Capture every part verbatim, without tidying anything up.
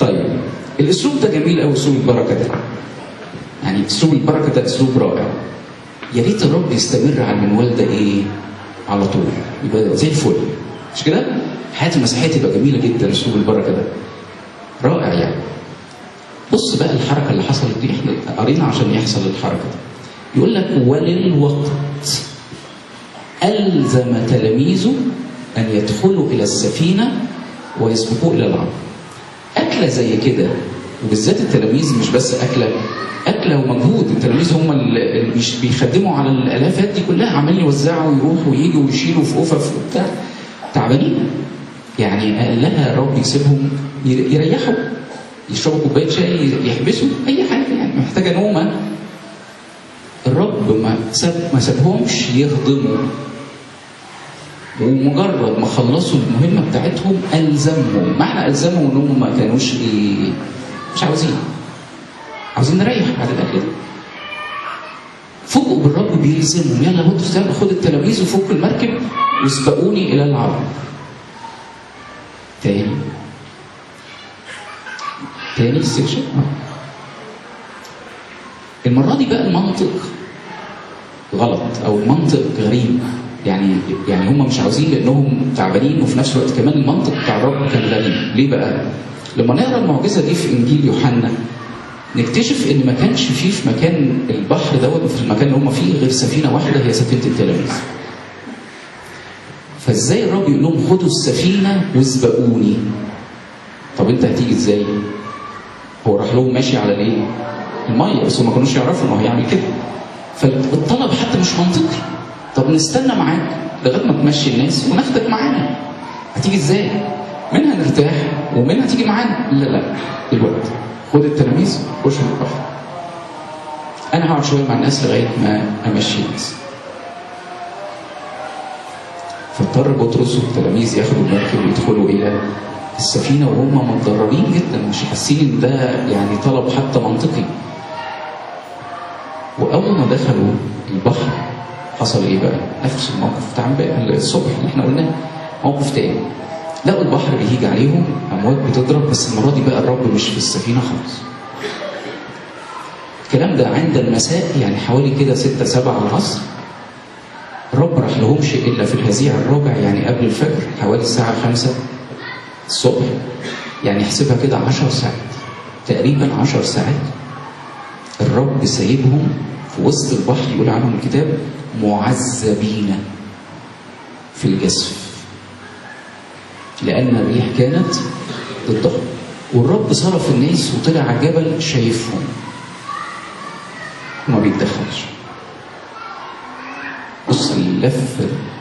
طيب الاسلوب ده جميل قوي، اسلوب البركه ده. يعني اسلوب البركه ده اسلوب رائع. يا ريت الرب يستمر على المنوال ده ايه؟ على طول، يبقى زي الفل. مش كده؟ حياه المسيحيه تبقى جميله جدا. اسلوب البركه ده رائع يعني. بص بقى الحركه اللي حصلت دي، احنا قرينا عشان يحصل الحركه دي. يقول لك وللوقت ألزم تلاميذه أن يدخلوا إلى السفينة ويسبقوا إلى العبر. أكلة زي كده، وبالذات التلاميذ، مش بس أكلة أكلة ومجهود. التلاميذ هم اللي بيخدموا على الآلافات دي كلها، عمالين يوزعوا ويروحوا وييجوا ويشيلوا في أوفف وبتاع، تعبانين. يعني قال لها الرب يسيبهم يريحوا، يشربوا كوباية شاي، يحبسوا أي حاجة يعني محتاجة نومة. الرب ما ساب ما سابهمش يهضموا، ومجرد ما خلصوا المهمه بتاعتهم الزمهم. معنى الزمهم ان هم ما كانوش ايه؟ مش عاوزين عاوزين نريح بعد الاكل ده. فوجئوا بالرب بيلزمهم، يلا هاتوا خد التلاميذ وفكوا المركب واسبقوني الى العبر. تاني تاني السكشن. المرة دي بقى المنطق غلط أو المنطق غريب. يعني يعني هم مش عاوزين لأنهم تعبانين، وفي نفس الوقت كمان المنطق بتاع الرب كان غريب. ليه بقى؟ لما نقرا المعجزة دي في إنجيل يوحنا نكتشف إن ما كانش فيه في مكان البحر دوت، في المكان اللي هم فيه، غير سفينة واحدة هي سفينة التلاميذ. فإزاي الرب يقول لهم خدوا السفينة واسبقوني؟ طب أنت هتيجي إزاي؟ هو راح لهم ماشي على الإيه؟ المية، بس هم ما كانوش يعرفوا انه هيعمل كده. فالطلب حتى مش منطقي. طب نستنى معاك لغايه ما تمشي الناس وناخدك معانا. هتيجي ازاي؟ منها نرتاح ومنها تيجي معانا. لا لا، دلوقتي خد التلاميذ خش البحر، انا هقعد شويه مع الناس لغايه ما امشي الناس. فاضطر بطرس والتلاميذ ياخدوا المركب ويدخلوا الى السفينه وهم متضررين جدا، مش حاسين ان ده يعني طلب حتى منطقي. واول ما دخلوا البحر حصل ايه بقى؟ نفس الموقف بتاع الصبح اللي احنا قلناه، موقف تاني. لقوا البحر بيهيج عليهم، امواج بتضرب، بس المره دي بقى الرب مش في السفينه خالص. الكلام ده عند المساء، يعني حوالي كده ستة سبعة العصر. الرب راح لهمش الا في الهزيع الرابع، يعني قبل الفجر، حوالي الساعه خمسة الصبح. يعني احسبها كده عشر ساعات تقريبا، عشر ساعات الرب سايبهم في وسط البحر. يقول عنهم الكتاب معذبين في الجسف، لأن الريح كانت ضدهم. والرب صرف الناس وطلع على الجبل شايفهم وما بيتدخلش. بص اللف.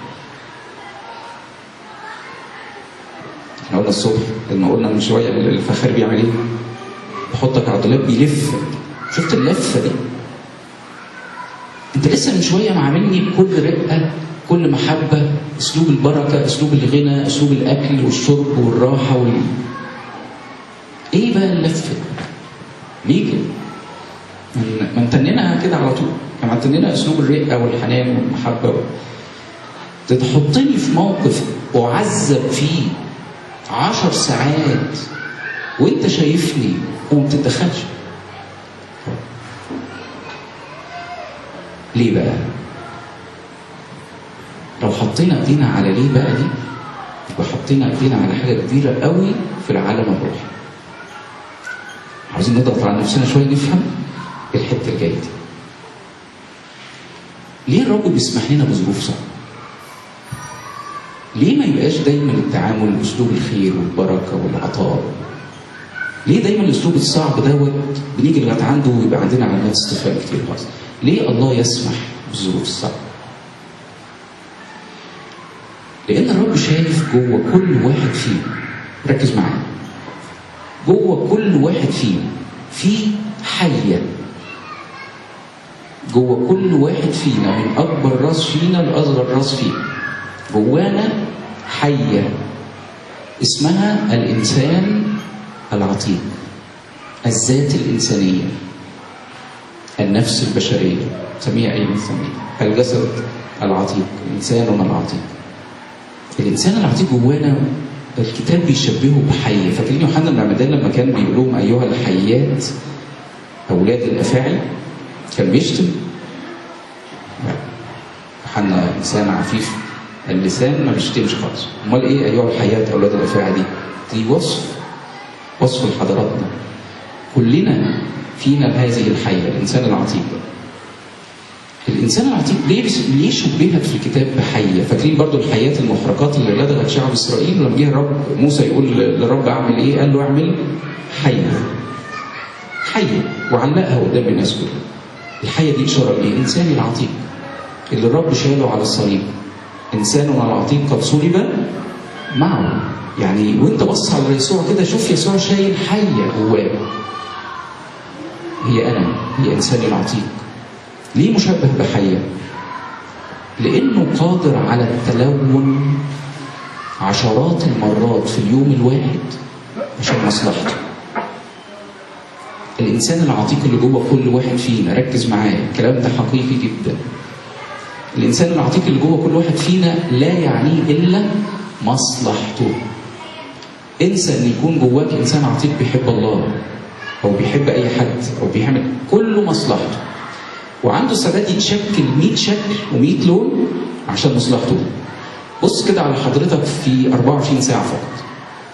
احنا قلنا الصبح لما قلنا من شويه الفخار بيعمل ايه؟ بيحطك على الدولاب بيلف. شفت اللفه دي؟ انت لسه من شويه معاملني بكل رقه، كل محبه، اسلوب البركه، اسلوب الغنى، اسلوب الاكل والشرب والراحه وال... ايه بقى اللفه؟ ليه كده؟ ما امتننها كده على طول، كما امتننها اسلوب الرقه والحنان والمحبه. تحطني في موقف اعذب فيه عشر ساعات وانت شايفني وما بتتدخلش. ليه بقى؟ لو حطينا ايدينا على ليه بقى دي، يبقى حطينا ايدينا على حاجه كبيره قوي في العالم الروحي. عاوزين نضغط على نفسنا شويه نفهم الحته الجايه دي. ليه الرب بيسمح لنا بظروف صعبه؟ ليه ما يبقاش دايما التعامل باسلوب الخير والبركه والعطاء؟ ليه دايما الاسلوب الصعب دوت بنيجي لغايه عنده ويبقى عندنا علامات استفهام كتير خالص؟ ليه الله يسمح بالظروف الصعبه؟ لان الرب شايف جوه كل واحد فينا، ركز معايا، جوه كل واحد فينا في حيه. جوه كل واحد فينا، من اكبر راس فينا لاصغر راس فينا، جوانا حيه اسمها الانسان العتيق، الذات الانسانيه، النفس البشريه، سميها اي نسميها، الجسد العتيق، الانسان العتيق. الانسان العتيق جوانا الكتاب بيشبهه بحية. فاكرين يوحنا المعمدان لما كان بيقول لهم أيها الحيات أولاد الأفاعي؟ كان بيشتم؟ يوحنا إنسان عفيف اللسان ما بيشتمش خالص. أمال إيه أيها الحيات أولاد الأفاعي دي؟ دي وصف وصف لحضراتنا. كلنا فينا هذه الحية، الإنسان العتيق. الإنسان العتيق ليه ليه شبهت في الكتاب بحية؟ فاكرين برضو الحيات المحرقات اللي لدغت شعب إسرائيل لما جه الرب موسى يقول للرب أعمل إيه؟ قال له أعمل حية. حية وعلقها قدام الناس كلها. الحية دي إشارة لإيه؟ إنسان العتيق اللي الرب شاله على الصليب. إنساننا العتيق قد صلب معه. يعني وأنت بص على يسوع كده شوف يسوع شايل حية جواه. هي أنا، هي إنساني العتيق. ليه مشبه بحية؟ لأنه قادر على التلون عشرات المرات في اليوم الواحد عشان مصلحته. الإنسان العتيق اللي جوه كل واحد فينا، ركز معايا الكلام ده حقيقي جدا. الإنسان العتيق اللي جوه كل واحد فينا لا يعنيه إلا مصلحته. انسى أن يكون جواك إنسان عتيق بيحب الله أو بيحب أي حد أو بيعمل كله مصلحته، وعنده استعداد يتشكل مئة شكل ومئة لون عشان مصلحته. بص كده على حضرتك في أربعة وعشرين ساعة فقط.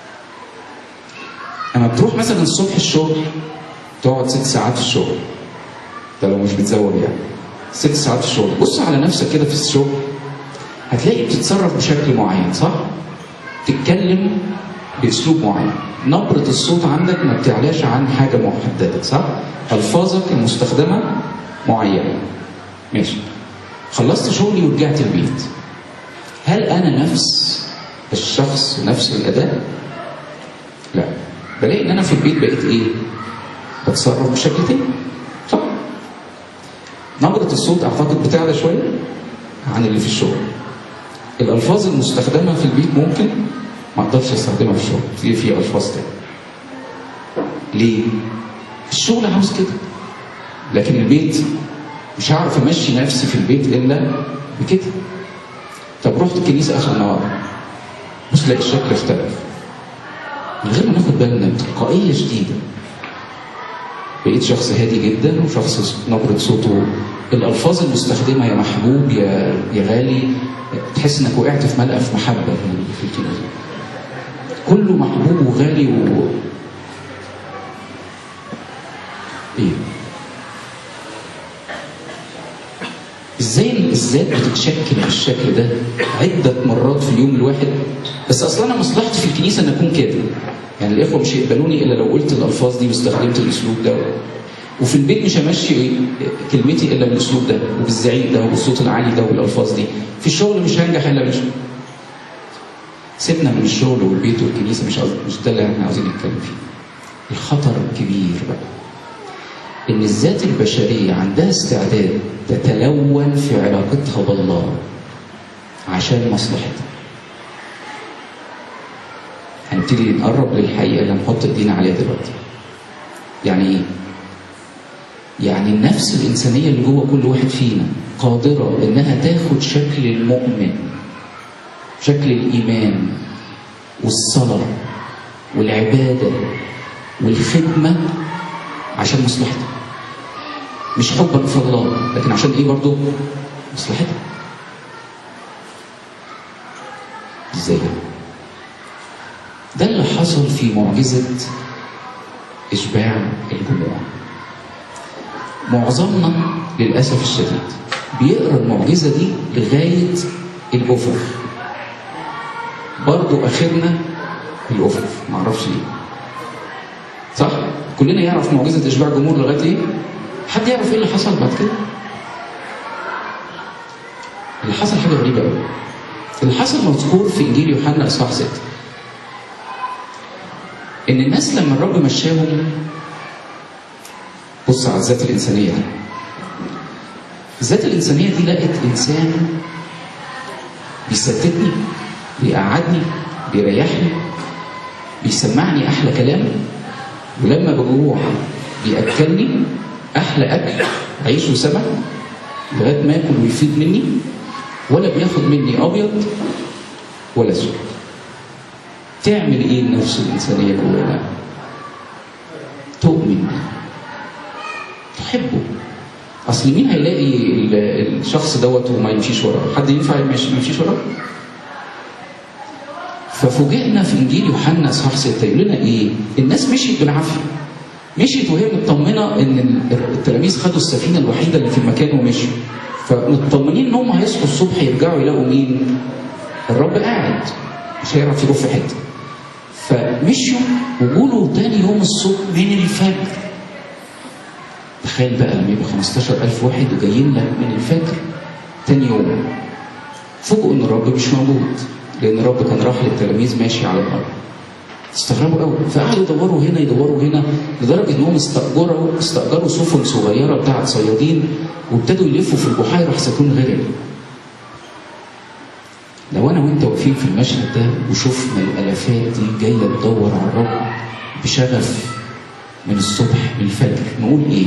أما بتروح مثلا الصبح الشغل تقعد ست ساعات في الشغل، ده لو مش بتزود يعني ست ساعات في الشغل. بص على نفسك كده في الشغل هتلاقي بتتصرف بشكل معين، صح؟ تتكلم بأسلوب معين، نبرة الصوت عندك ما بتعلاش عن حاجة محددة، صح؟ ألفاظك المستخدمة معينة. ماشي. خلصت شغلي ورجعت البيت. هل أنا نفس الشخص نفس الأداء؟ لا. بلاقي إن أنا في البيت بقيت إيه؟ بتصرف بشكل تاني، صح؟ نبرة الصوت أعتقد بتعلى شوية عن اللي في الشغل. الألفاظ المستخدمة في البيت ممكن ما أقدرش أستخدمها في الشغل، في في ألفاظ تانية. ليه؟ الشغل عاوز كده. لكن البيت مش هعرف امشي نفسي في البيت الا بكده. طب رحت الكنيسه اخر النهار بص تلاقي الشكل اختلف من غير ما ناخد بالنا بتلقائيه شديده. بقيت شخص هادي جدا وشخص نبره صوته، الالفاظ المستخدمه يا محبوب يا يا غالي، تحس انك وقعت في ملقف محبه في الكنيسه. كله محبوب وغالي و ايه؟ ازاي الذات بتتشكل بالشكل ده عده مرات في اليوم الواحد؟ بس اصلا انا مصلحتي في الكنيسه ان اكون كده. يعني الاخوه مش هيقبلوني الا لو قلت الالفاظ دي واستخدمت الاسلوب ده، وفي البيت مش همشي كلمتي الا بالاسلوب ده وبالزعيق ده وبالصوت العالي ده وبالالفاظ دي. في الشغل مش هنجح الا بالشغل. سيبنا من الشغل والبيت والكنيسه، مش مش ده اللي احنا عاوزين نتكلم فيه. الخطر الكبير بقى إن الذات البشرية عندها استعداد تتلون في علاقتها بالله عشان مصلحتها. هنبتدي نقرب للحقيقة اللي هنحط ايدينا عليها دلوقتي. يعني إيه؟ يعني النفس الإنسانية اللي جوه كل واحد فينا قادرة إنها تاخد شكل المؤمن، شكل الإيمان والصلاة والعبادة والخدمة عشان مصلحتك. مش حبك في الله، لكن عشان ايه برضو؟ مصلحتك. ازاي ده؟ ده اللي حصل في معجزة إشباع الجموع. معظمنا للأسف الشديد بيقرأ المعجزة دي لغاية الأفق. برضو آخرنا الأفق، معرفش ليه. صح؟ كلنا يعرف معجزة إشباع الجمهور لغاية إيه؟ حد يعرف إيه اللي حصل بعد كده؟ اللي حصل حاجة غريبة قوي. اللي حصل مذكور في إنجيل يوحنا إصحاح ستة. إن الناس لما الرب مشاهم، بص على الذات الإنسانية دي. الذات الإنسانية دي لقت إنسان بيسددني، بيقعدني، بيريحني، بيسمعني أحلى كلام، ولما بجوع بيأكلني أحلى أكل عيش وسمك لغاية ما ياكل ويفيد مني، ولا بياخد مني أبيض ولا أسود. تعمل ايه النفس الانسانيه جوانا؟ تؤمن، تحبه. اصل مين هيلاقي الشخص دوت وما يمشيش وراه؟ حد ينفع ما يمشيش وراه؟ ففوجئنا في انجيل يوحنا اصحاح ستة يقول لنا ايه؟ الناس مشيت بالعافيه، مشيت وهي مطمنه ان التلاميذ خدوا السفينه الوحيده اللي في المكان ومشوا، فمطمنين ان هم هيصحوا الصبح يرجعوا يلاقوا مين؟ الرب قاعد مش هيعرف يروح في حته. فمشوا وجولوا تاني يوم الصبح من الفجر. تخيل بقى لما يبقى خمستاشر ألف واحد وجايين لك من الفجر تاني يوم، فوجئوا ان الرب مش موجود، لان الرب كان راح للتلاميذ ماشي على الارض. استغربوا قوي، فقعدوا يدوروا هنا يدوروا هنا لدرجه انهم استاجروا استاجروا سفن صغيره بتاعت صيادين وابتدوا يلفوا في البحيره حسيتون غرق. لو انا وانت واقفين في المشهد ده وشفنا الالافات دي جايه تدور على الرب بشغف من الصبح من الفجر، نقول ايه؟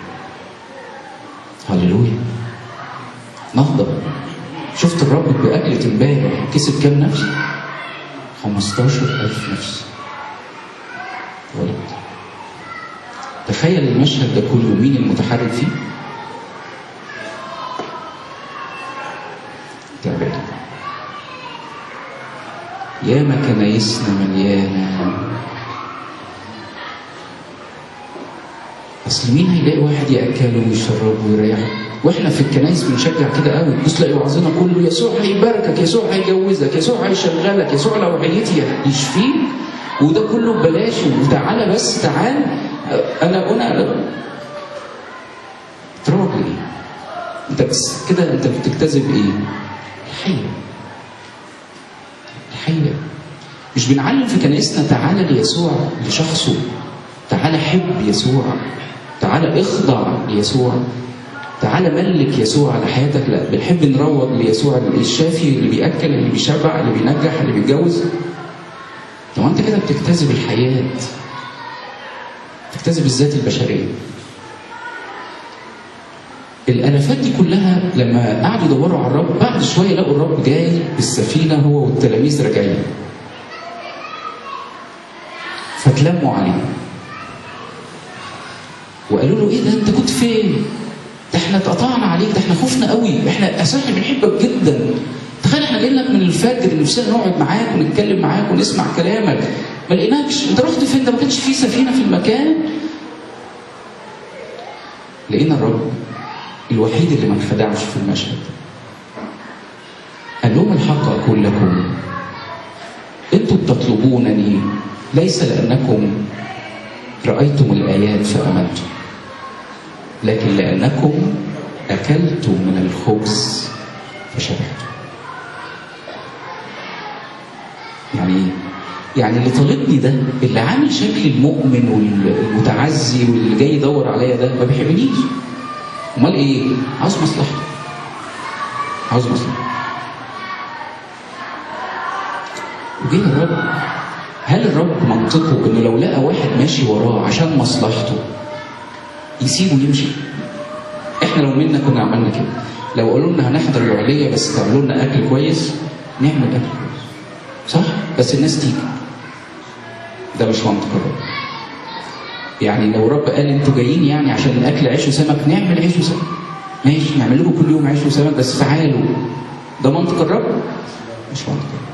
هللويا. نهضه. شفت الرب بأكلة امبارح كسب كام نفس؟ خمستاشر ألف نفس. ولد. تخيل المشهد ده كله، مين المتحرك فيه؟ تعبان. ياما كنايسنا مليانه. اصل مين هيلاقي واحد ياكله ويشربه ويريحه؟ واحنا في الكنايس بنشجع كده قوي، بص تلاقي وعظنا كله يسوع هيباركك، يسوع هيجوزك، يسوع هيشغلك، يسوع لو عيتي يشفيك، وده كله ببلاش، وتعالى بس تعال. انا انا تروج ايه؟ انت بس كده انت بتجتذب ايه؟ الحقيقه. الحقيقه. مش بنعلم في كنايسنا تعالى ليسوع لشخصه، تعالى حب يسوع، تعالى اخضع ليسوع، تعالى ملك يسوع على حياتك. لا، بنحب نروض ليسوع الشافي اللي بيأكل، اللي بيشبع، اللي بينجح، اللي بيتجوز. طب انت كده بتجتذب الحياة، بتجتذب الذات البشرية. الالافات دي كلها لما قعدوا يدوروا على الرب، بعد شويه لقوا الرب جاي بالسفينه هو والتلاميذ راجعين، فتلموا عليه وقالوا له ايه ده انت كنت فين؟ ده احنا اتقطعنا عليك، ده احنا خفنا قوي، احنا اساسا بنحبك جدا، تخيل احنا جايين لك من الفجر نفسنا نقعد معاك ونتكلم معاك ونسمع كلامك، ما لقيناكش، انت رحت فين؟ ده ما كانش في سفينه في المكان. لقينا الرب الوحيد اللي ما انخدعش في المشهد. قال لهم الحق اقول لكم انتم بتطلبونني ليس لانكم رايتم الايات فامنتم، لكن لانكم اكلتم من الخبز فشبعتم. يعني ايه؟ يعني اللي طالبني ده، اللي عامل شكل المؤمن والمتعزي واللي جاي يدور عليا ده، ما بيحبنيش. امال ايه؟ عاوز مصلحته، عاوز مصلحته. وجه الرب، هل الرب منطقه انه لو لقى واحد ماشي وراه عشان مصلحته يسيبه يمشي؟ احنا لو منا كنا عملنا كده. لو قالوا لنا هنحضر العليه بس تعملوا لنا اكل كويس، نعمل اكل كويس، صح؟ بس الناس تيجي. ده مش منطق الرب. يعني لو رب قال انتوا جايين يعني عشان الاكل عيش وسمك، نعمل عيش وسمك، ماشي، نعمل لكم كل يوم عيش وسمك، بس تعالوا. ده منطق الرب؟ مش منطق الرب.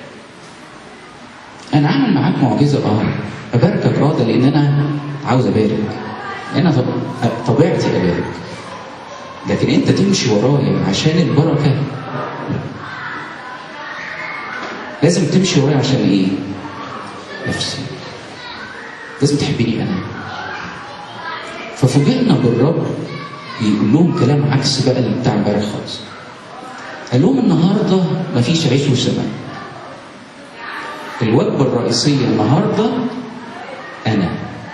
انا عامل معاك معجزه، اه اباركك، اه ده لان انا عاوز ابارك، انا طبيعتي ابارك، لكن انت تمشي ورايا عشان البركه؟ لا. لازم تمشي ورايا عشان ايه؟ نفسي. لازم تحبني انا. ففوجئنا بالرب بيقول لهم كلام عكس بقى اللي بتاع امبارح خالص. قال لهم النهارده مفيش عيش وسمك، الوجبه الرئيسيه النهارده انا.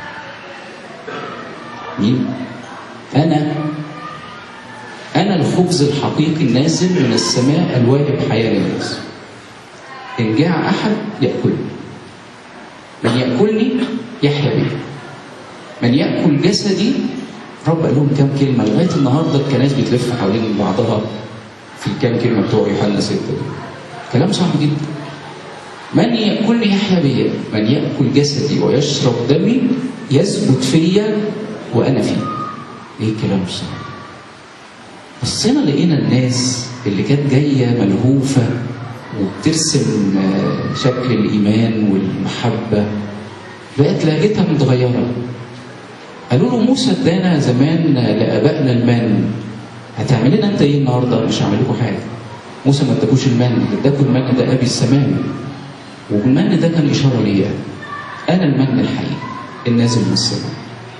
مين؟ انا. انا الخبز الحقيقي النازل من السماء الواهب حياه للناس. ان جاع احد ياكلني، من ياكلني يحيا بي، من ياكل جسدي. رب قال لهم كام كلمه لغايه النهارده الكنائس بتلف حوالين بعضها في الكام كلمه بتوع يوحنا ستة دي. كلام صعب جدا. من يأكلني يحيا بي، من يأكل جسدي ويشرب دمي يثبت فيا وأنا فيه. إيه الكلام الصعب؟ بصينا لقينا الناس اللي كانت جاية ملهوفة وبترسم شكل الإيمان والمحبة بقت لهجتها متغيرة. قالوا له موسى ادانا زمان لآبائنا المن، هتعمل لنا انت ايه النهارده؟ مش هعمل لكم حاجه. موسى ما اداكوش المن، اداكوا المن ده ابي السماوي، والمن ده كان اشاره ليا انا المن الحقيقي النازل من السماء.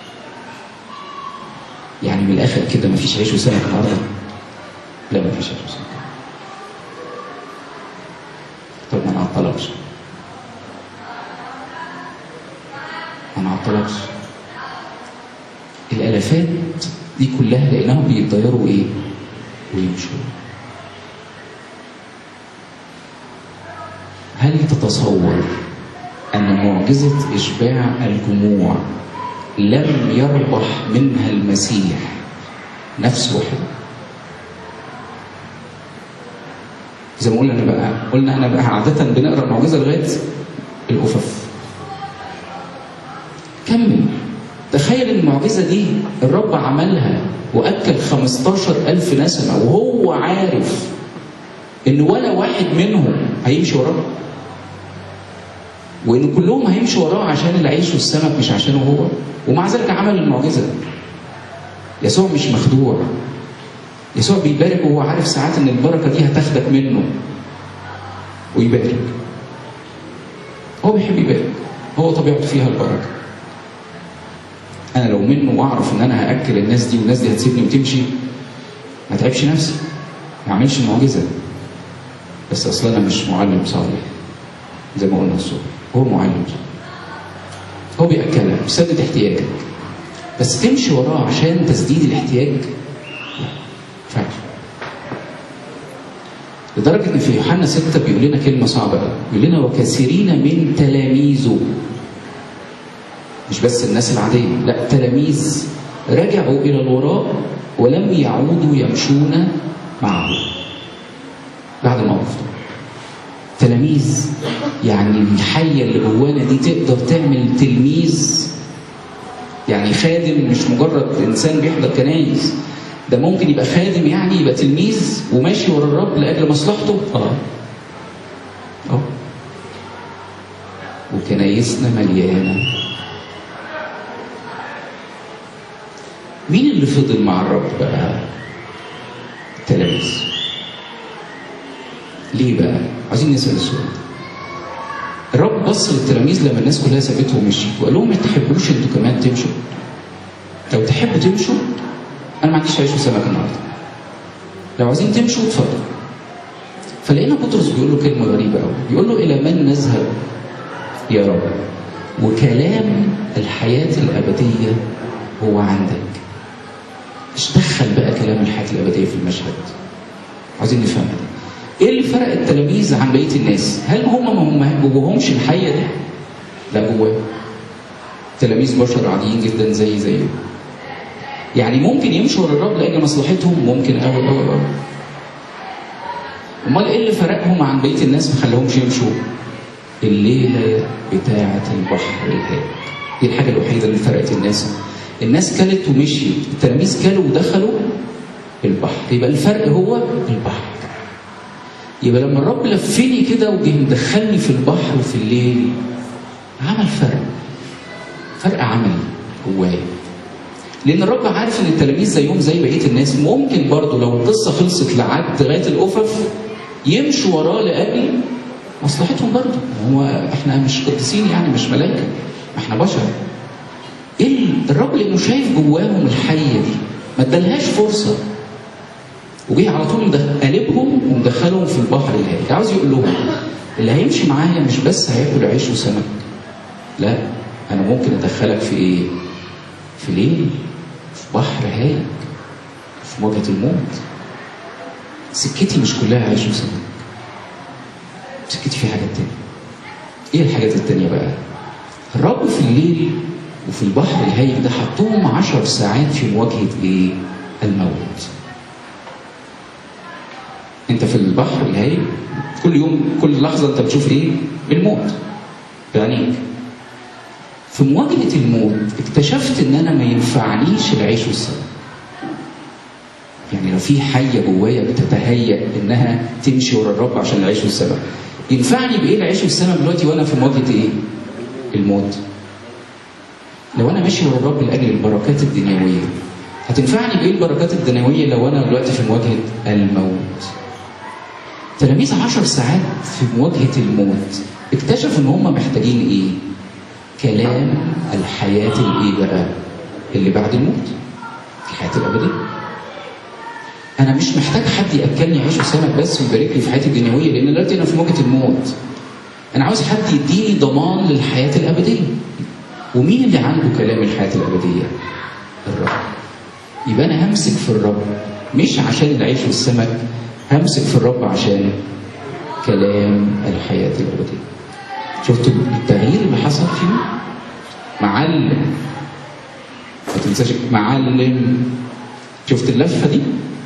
يعني من الاخر كده مفيش عيش وسمك النهارده؟ لا مفيش عيش وسمك. طب ما نعطلكش، ما نعطلكش. الالافات دي كلها لقيناهم بيتغيروا ايه؟ ويمشوا. هل تتصور ان معجزة اشباع الجموع لم يربح منها المسيح نفس واحدة؟ زي ما قلنا انا بقى قلنا انا بقى عادة بنقرا المعجزة لغاية الأفف. كمل. تخيل المعجزة دي الرب عملها وأكل خمستاشر ألف نسمة وهو عارف إن ولا واحد منهم هيمشي وراه، وإن كلهم هيمشوا وراه عشان العيش والسمك مش عشانه هو، ومع ذلك عمل المعجزة. يسوع مش مخدوع. يسوع بيبارك وهو عارف ساعات إن البركة دي هتاخدك منه ويبارك. هو بيحب يبارك، هو طبيعته فيها البركة. أنا لو منه وأعرف إن أنا هأكل الناس دي والناس دي هتسيبني وتمشي، ما تعبش نفسي، ما أعملش معجزة. بس أصلا أنا مش معلم صالح زي ما قلنا الصبح، هو معلم صالح. هو بيأكلك بيسدد احتياجك، بس تمشي وراه عشان تسديد الاحتياج لا، ما ينفعش. لدرجة إن في يوحنا ستة بيقول لنا كلمة صعبة قوي، بيقول لنا وكثيرين من تلاميذه، مش بس الناس العادية، لا تلاميذ رجعوا إلى الوراء ولم يعودوا يمشون معه بعد الموقف ده. تلاميذ يعني الحية اللي جوانا دي تقدر تعمل تلميذ، يعني خادم مش مجرد إنسان بيحضر كنايس، ده ممكن يبقى خادم يعني يبقى تلميذ وماشي ورا الرب لأجل مصلحته. اه اه وكنايسنا مليانة. مين اللي فضل مع الرب بقى؟ التلاميذ. ليه بقى؟ عايزين نسأل السؤال. الرب بص للتلاميذ لما الناس كلها سابته ومشيت وقال لهم ما تحبوش انتوا كمان تمشوا؟ لو تحبوا تمشوا انا ما عنديش عيش وسمك النهارده. لو عايزين تمشوا اتفضلوا. فلقينا بطرس بيقول له كلمه غريبه قوي، بيقول له الى من نذهب يا رب؟ وكلام الحياه الابديه هو عندك. ايش دخل بقى كلام الحياه الابديه في المشهد؟ عايزين نفهم ايه اللي فرق التلاميذ عن بقيه الناس؟ هل هم ما جواهمش الحيه دي؟ لا جواهم. تلاميذ بشر عاديين جدا زي زيه. يعني ممكن يمشوا ورا الرب لاجل مصلحتهم، ممكن قوي قوي قوي. امال ايه اللي فرقهم عن بقيه الناس ما خلاهمش يمشوا؟ الليله بتاعه البحر الهادئ. دي الحاجه الوحيده اللي فرقت الناس. الناس كلت ومشيت، التلاميذ كلوا ودخلوا البحر. يبقى الفرق هو البحر. يبقى لما الرب لفني كده وجه مدخلني في البحر وفي الليل عمل فرق، فرق عملي جوايا. لان الرب عارف ان التلاميذ زيهم زي بقيه الناس، ممكن برضه لو القصه خلصت لعد لغايه الافف يمشوا وراه لاجل مصلحتهم برضه. هو احنا مش قديسين يعني، مش ملائكه، احنا بشر. ايه الرب لانه شايف جواهم الحيه دي ما ادالهاش فرصه، وجه على طول قلبهم ومدخلهم في البحر الهادئ. عاوز يقول لهم اللي هيمشي معايا مش بس هياكل عيش وسمك، لا انا ممكن ادخلك في ايه؟ في ليل، في بحر هادئ، في مواجهه الموت. سكتي مش كلها عيش وسمك، سكتي في حاجات تانية. ايه الحاجات التانية بقى؟ الرب في الليل وفي البحر الهادئ ده حطهم عشر ساعات في مواجهه ايه؟ الموت. انت في البحر الهادئ كل يوم كل لحظه انت بتشوف ايه؟ بالموت بعينيك. في مواجهة الموت اكتشفت ان انا ما ينفعنيش العيش والسلام. يعني لو في حية جوايا بتتهيأ انها تمشي ورا الرب عشان العيش والسلام، ينفعني بايه العيش والسلام دلوقتي وانا في مواجهة ايه؟ الموت. لو انا ماشي ورا الرب لاجل البركات الدنيوية، هتنفعني بايه البركات الدنيوية لو انا دلوقتي في مواجهة الموت؟ تلاميذ عشر ساعات في مواجهة الموت اكتشفوا ان هم محتاجين ايه؟ كلام الحياة الايه بقى؟ اللي بعد الموت، الحياة الأبدية. أنا مش محتاج حد يأكلني عيش وسمك بس ويبارك لي في حياتي الدنيوية، لأن دلوقتي أنا في مواجهة الموت. أنا عاوز حد يديني ضمان للحياة الأبدية. ومين اللي عنده كلام الحياة الأبدية؟ الرب. يبقى أنا همسك في الرب مش عشان العيش والسمك، همسك في الرب عشان كلام الحياة الأبدية. شفتوا التغيير اللي حصل فيه؟ معلم، ما تنساش معلم. شفت اللفة دي؟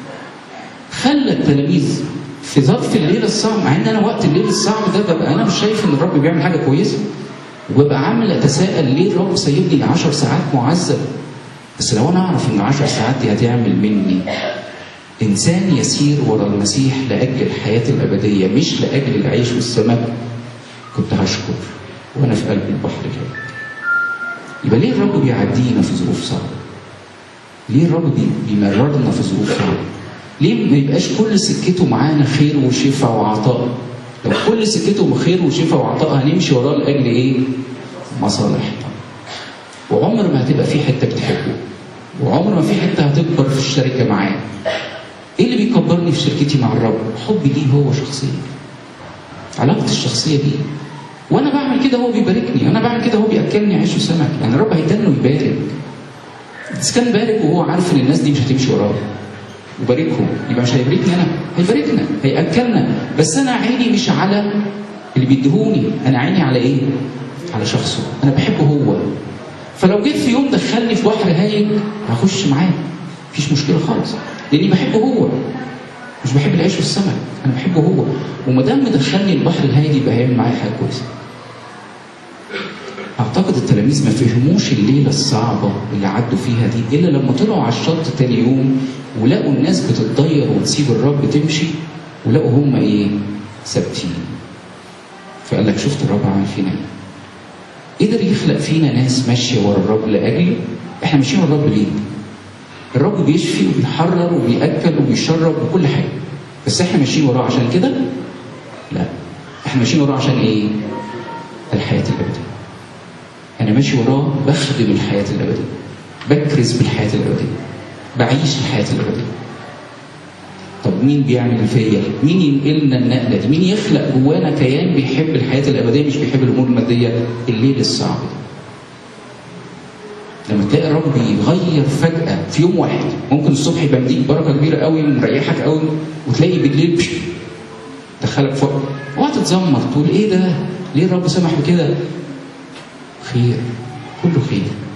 خلى التلاميذ في ظرف الليل الصعب، مع ان انا وقت الليل الصعب ده ببقى انا مش شايف ان الرب بيعمل حاجه كويسه، وببقى عامل اتساءل ليه الرب سايبني عشر ساعات معذب. بس لو انا اعرف ان عشر ساعات دي هتعمل مني انسان يسير ورا المسيح لاجل الحياه الابديه مش لاجل العيش والسمك، كنت هشكر وانا في قلب البحر كده. يبقى ليه الرب بيعدينا في ظروف صعبه؟ ليه الرب بيمررنا في ظروف صعبه؟ ليه ما يبقاش كل سكته معانا خير وشفاء وعطاء؟ لو كل سكته خير وشفاء وعطاء هنمشي وراه لاجل ايه؟ مصالحنا. وعمر ما هتبقى في حته بتحبه، وعمر ما في حته هتكبر في الشركه معاه. ايه اللي بيكبرني في شركتي مع الرب؟ حبي ليه هو شخصيا، علاقتي الشخصيه بيه. وانا بعمل كده هو بيباركني، انا بعمل كده هو بياكلني عيش وسمك. يعني الرب هيتنه يبارك. بس كان بارك وهو عارف ان الناس دي مش هتمشي وراه وباركهم، يبقى مش هيباركني انا، هيباركنا، هياكلنا. بس انا عيني مش على اللي بيديهوني، انا عيني على ايه؟ على شخصه. انا بحبه هو. فلو جيت في يوم دخلني في بحر هايج هخش معاه، مفيش مشكله خالص، لاني بحبه هو، مش بحب العيش والسمك، انا بحبه هو. وما دام مدخلني البحر الهادي يبقى هيعمل معايا حاجه كويسه. اعتقد التلاميذ ما فهموش الليله الصعبه اللي عدوا فيها دي الا لما طلعوا على الشط تاني يوم ولقوا الناس بتتضير وتسيب الرب تمشي، ولقوا هم ايه؟ ثابتين. فقال لك شفت الرب عمل فينا ايه؟ قدر يخلق فينا ناس ماشيه ورا الرب لاجله. احنا ماشيين ورا الرب ليه؟ الرب بيشفي وبيحرر وبيأكل وبيشرب وكل حاجه، بس احنا ماشيين وراه عشان كده؟ لا، احنا ماشيين وراه عشان ايه؟ الحياه الابديه. انا ماشي وراه بخدم الحياه الابديه، بكرز بالحياه الابديه، بعيش الحياه الابديه. طب مين بيعمل فيا؟ مين ينقلنا النقله دي؟ مين يخلق جوانا كيان بيحب الحياه الابديه مش بيحب الامور الماديه؟ الليل الصعب ده، لما تلاقي الرب بيغير فجاه في يوم واحد. ممكن الصبح يبقى مديك بركه كبيره قوي ومريحك قوي، وتلاقي بالليل بش دخلك فوق. اوعى تتذمر تقول ايه ده؟ ليه الرب سمح بكده؟ خير، كله خير.